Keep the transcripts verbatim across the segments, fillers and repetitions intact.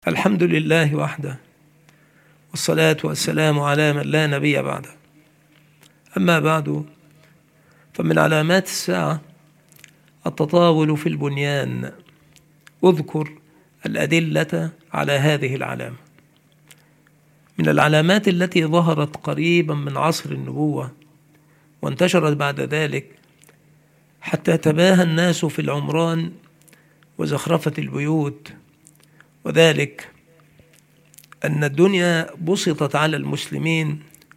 الحمد لله وحده، والصلاة والسلام على من لا نبي بعده. أما بعد، فمن علامات الساعة التطاول في البنيان. أذكر الأدلة على هذه العلامة. من العلامات التي ظهرت قريبا من عصر النبوة وانتشرت بعد ذلك حتى تباهى الناس في العمران وزخرفة البيوت، وذلك أن الدنيا بسطت على المسلمين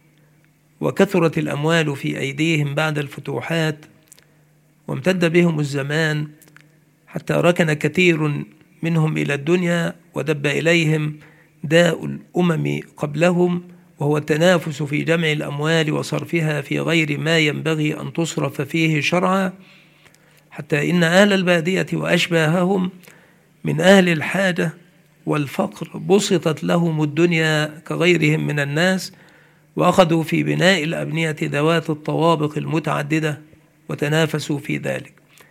وكثرت الأموال في أيديهم بعد الفتوحات، وامتد بهم الزمان حتى ركن كثير منهم إلى الدنيا ودب إليهم داء الأمم قبلهم، وهو التنافس في جمع الأموال وصرفها في غير ما ينبغي أن تصرف فيه شرعا، حتى إن أهل البادية وأشباههم من أهل الحاجة والفقر بسطت لهم الدنيا كغيرهم من الناس، وأخذوا في بناء الأبنية ذوات الطوابق المتعددة وتنافسوا في ذلك.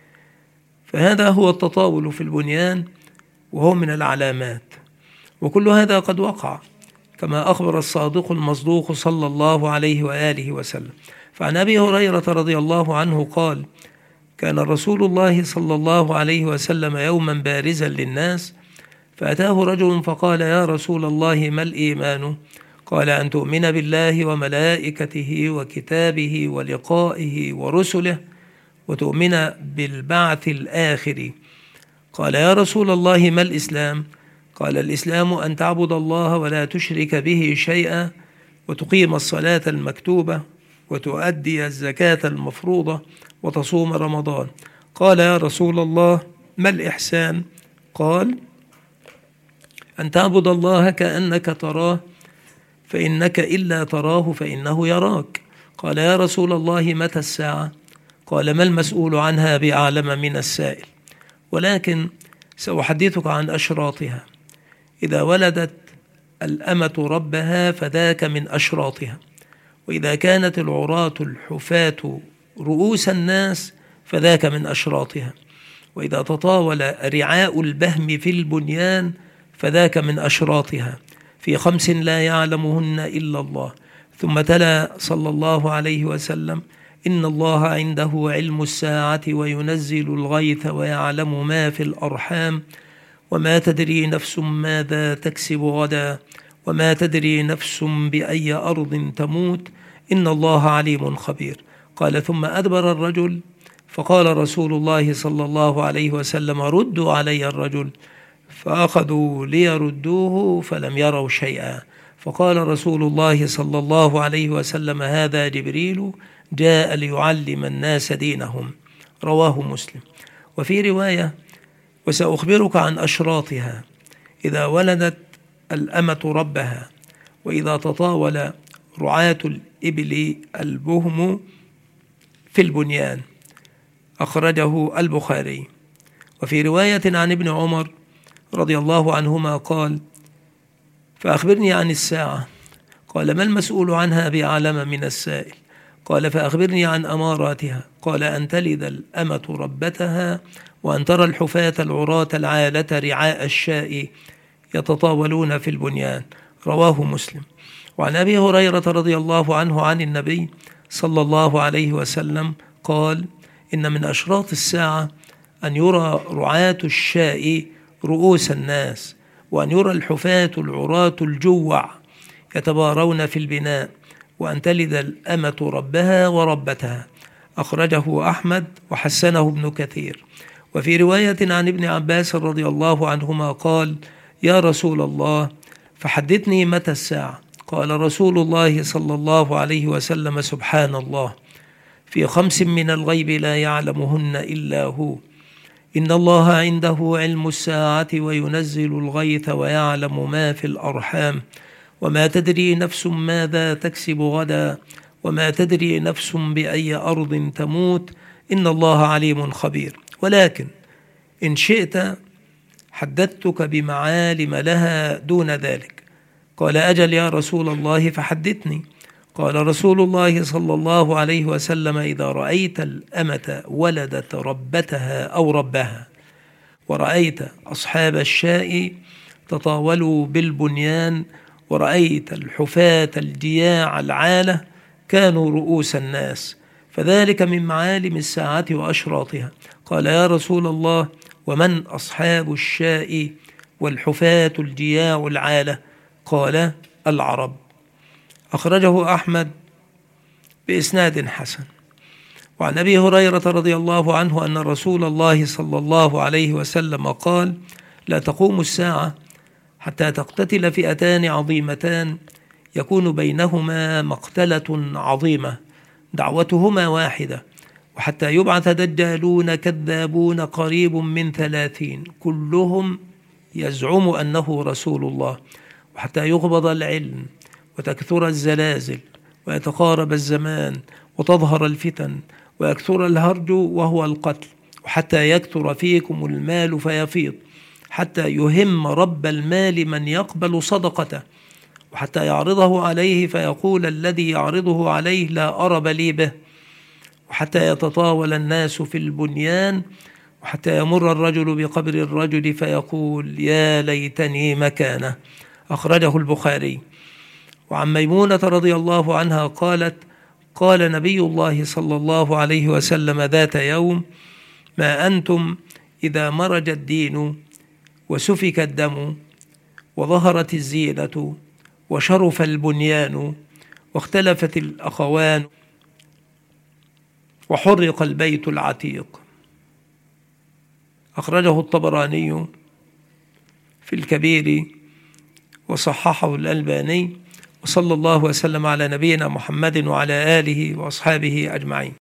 فهذا هو التطاول في البنيان، وهو من العلامات، وكل هذا قد وقع كما أخبر الصادق المصدوق صلى الله عليه وآله وسلم. فعن أبي هريرة رضي الله عنه قال: كان رسول الله صلى الله عليه وسلم يوما بارزا للناس، فأتاه رجل فقال: يا رسول الله، ما الإيمان؟ قال: أن تؤمن بالله وملائكته وكتابه ولقائه ورسله وتؤمن بالبعث الآخر. قال: يا رسول الله، ما الإسلام؟ قال: الإسلام أن تعبد الله ولا تشرك به شيئا، وتقيم الصلاة المكتوبة، وتؤدي الزكاة المفروضة، وتصوم رمضان. قال: يا رسول الله، ما الإحسان؟ قال: أن تعبد الله كأنك تراه، فإنك إلا تراه فإنه يراك. قال: يا رسول الله، متى الساعة؟ قال: ما المسؤول عنها بأعلم من السائل، ولكن سأحدثك عن أشراطها. إذا ولدت الأمة ربها فذاك من أشراطها، وإذا كانت العراة الحفاة رؤوس الناس فذاك من أشراطها، وإذا تطاول رعاء البهم في البنيان فذاك من أشراطها، في خمس لا يعلمهن إلا الله. ثم تلا صلى الله عليه وسلم: إن الله عنده علم الساعة وينزل الغيث ويعلم ما في الأرحام، وما تدري نفس ماذا تكسب غدا، وما تدري نفس بأي أرض تموت، إن الله عليم خبير. قال: ثم أدبر الرجل، فقال رسول الله صلى الله عليه وسلم: ردوا علي الرجل، فأخذوا ليردوه فلم يروا شيئا. فقال رسول الله صلى الله عليه وسلم: هذا جبريل جاء ليعلم الناس دينهم. رواه مسلم. وفي رواية: وسأخبرك عن أشراطها. إذا ولدت الأمة ربها، وإذا تطاول رعاة الإبل البهم في البنيان. أخرجه البخاري. وفي رواية عن ابن عمر رضي الله عنهما قال: فأخبرني عن الساعة. قال: ما المسؤول عنها بأعلم من السائل؟ قال: فأخبرني عن أماراتها. قال: أن تلد الأمة ربتها، وأن ترى الحفاة العراة العالة رعاء الشاء يتطاولون في البنيان. رواه مسلم. وعن أبي هريرة رضي الله عنه عن النبي صلى الله عليه وسلم قال: إن من أشراط الساعة أن يرى رعاة الشاء رؤوس الناس، وأن يرى الحفاة العراة الجوع يتبارون في البناء، وأن تلد الأمة ربها وربتها. أخرجه أحمد وحسنه ابن كثير. وفي رواية عن ابن عباس رضي الله عنهما قال: يا رسول الله، فحدثني متى الساعة؟ قال رسول الله صلى الله عليه وسلم: سبحان الله، في خمس من الغيب لا يعلمهن إلا هو. إن الله عنده علم الساعة وينزل الغيث ويعلم ما في الأرحام، وما تدري نفس ماذا تكسب غدا، وما تدري نفس بأي أرض تموت، إن الله عليم خبير. ولكن إن شئت حدثتك بمعالم لها دون ذلك. قال: أجل يا رسول الله، فحدثني. قال رسول الله صلى الله عليه وسلم: إذا رأيت الأمة ولدت ربتها أو ربها، ورأيت أصحاب الشاء تطاولوا بالبنيان ورأيت الحفاة الجياع العالة كانوا رؤوس الناس، فذلك من معالم الساعة وأشراطها. قال: يا رسول الله، ومن أصحاب الشاء والحفاة الجياع العالة؟ قال: العرب. أخرجه أحمد بإسناد حسن. وعن أبي هريرة رضي الله عنه أن رسول الله صلى الله عليه وسلم قال: لا تقوم الساعة حتى تقتتل فئتان عظيمتان يكون بينهما مقتلة عظيمة دعوتهما واحدة، وحتى يبعث دجالون كذابون قريب من ثلاثين كلهم يزعم أنه رسول الله، وحتى يقبض العلم وتكثر الزلازل ويتقارب الزمان وتظهر الفتن ويكثر الهرج وهو القتل، وحتى يكثر فيكم المال فيفيض، حتى يهم رب المال من يقبل صدقته، وحتى يعرضه عليه فيقول الذي يعرضه عليه لا أرب لي به، وحتى يتطاول الناس في البنيان، وحتى يمر الرجل بقبر الرجل فيقول يا ليتني مكانه. أخرجه البخاري. وعن ميمونة رضي الله عنها قالت: قال نبي الله صلى الله عليه وسلم ذات يوم: ما أنتم إذا مرج الدين وسفك الدم وظهرت الزينة وشرف البنيان واختلفت الأخوان وحرق البيت العتيق. أخرجه الطبراني في الكبير وصححه الألباني. وصلى الله وسلم على نبينا محمد وعلى آله وأصحابه أجمعين.